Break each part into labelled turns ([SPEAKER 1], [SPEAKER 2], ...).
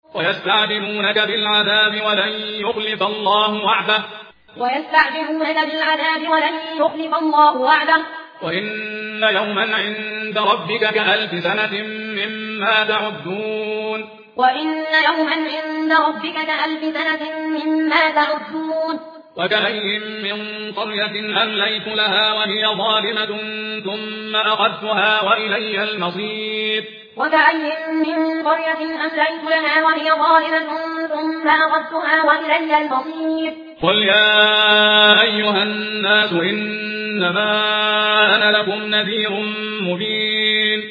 [SPEAKER 1] ويستعجلونك بالعذاب ولن يخلف الله وعده وإن يوما عند ربك كألف سنة مما تعدون وكأين من قرية أمليت لها وهي ظالمة ثم أخذتها وإلي المصير قل يا أيها الناس إنما أنا لكم نذير مبين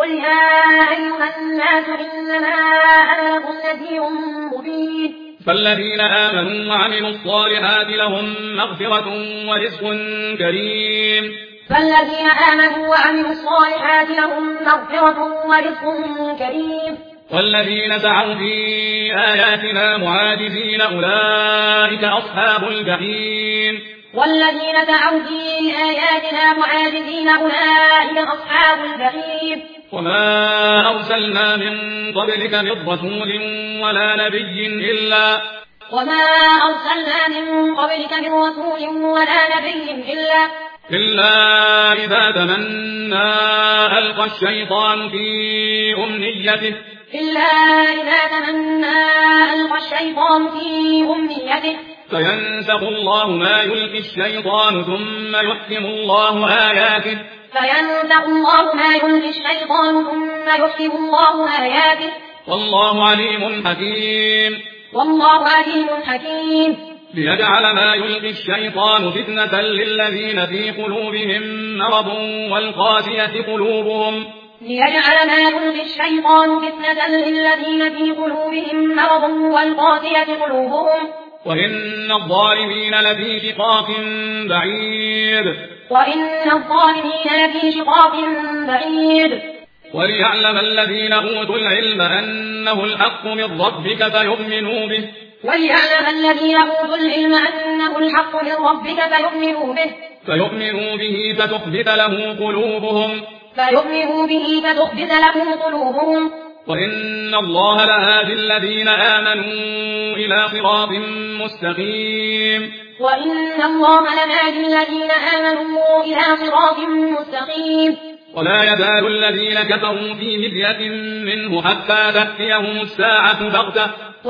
[SPEAKER 1] فالذين آمنوا وعملوا الصالحات لهم مغفرة ورزق كريم والذين سعوا في آياتنا معاجزين أولئك أصحاب الجحيم وما أرسلنا من قبلك من رسول ولا نبي إلا إذا تمنى ألقى الشيطان في أمنيته فينسخ الله ما يلقي الشيطان ثم يحكم الله آياته والله عليم حكيم ليجعل ما يلقي الشيطان فتنة للذين في قلوبهم مرض والقاسية قلوبهم وإن الظالمين لفي شقاق بعيد وليعلم الذين أوتوا العلم أنه الحق من ربك فيؤمنوا به فتخبت له قلوبهم وإن الله لهادي الذين آمنوا إلى صراط مستقيم ولا يزال الذين كفروا في مرية منه حتى تأتيهم الساعة بغتة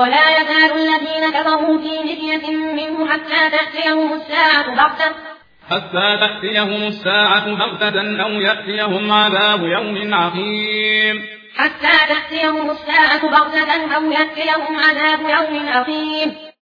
[SPEAKER 1] أو يأتيهم عذاب يوم عقيم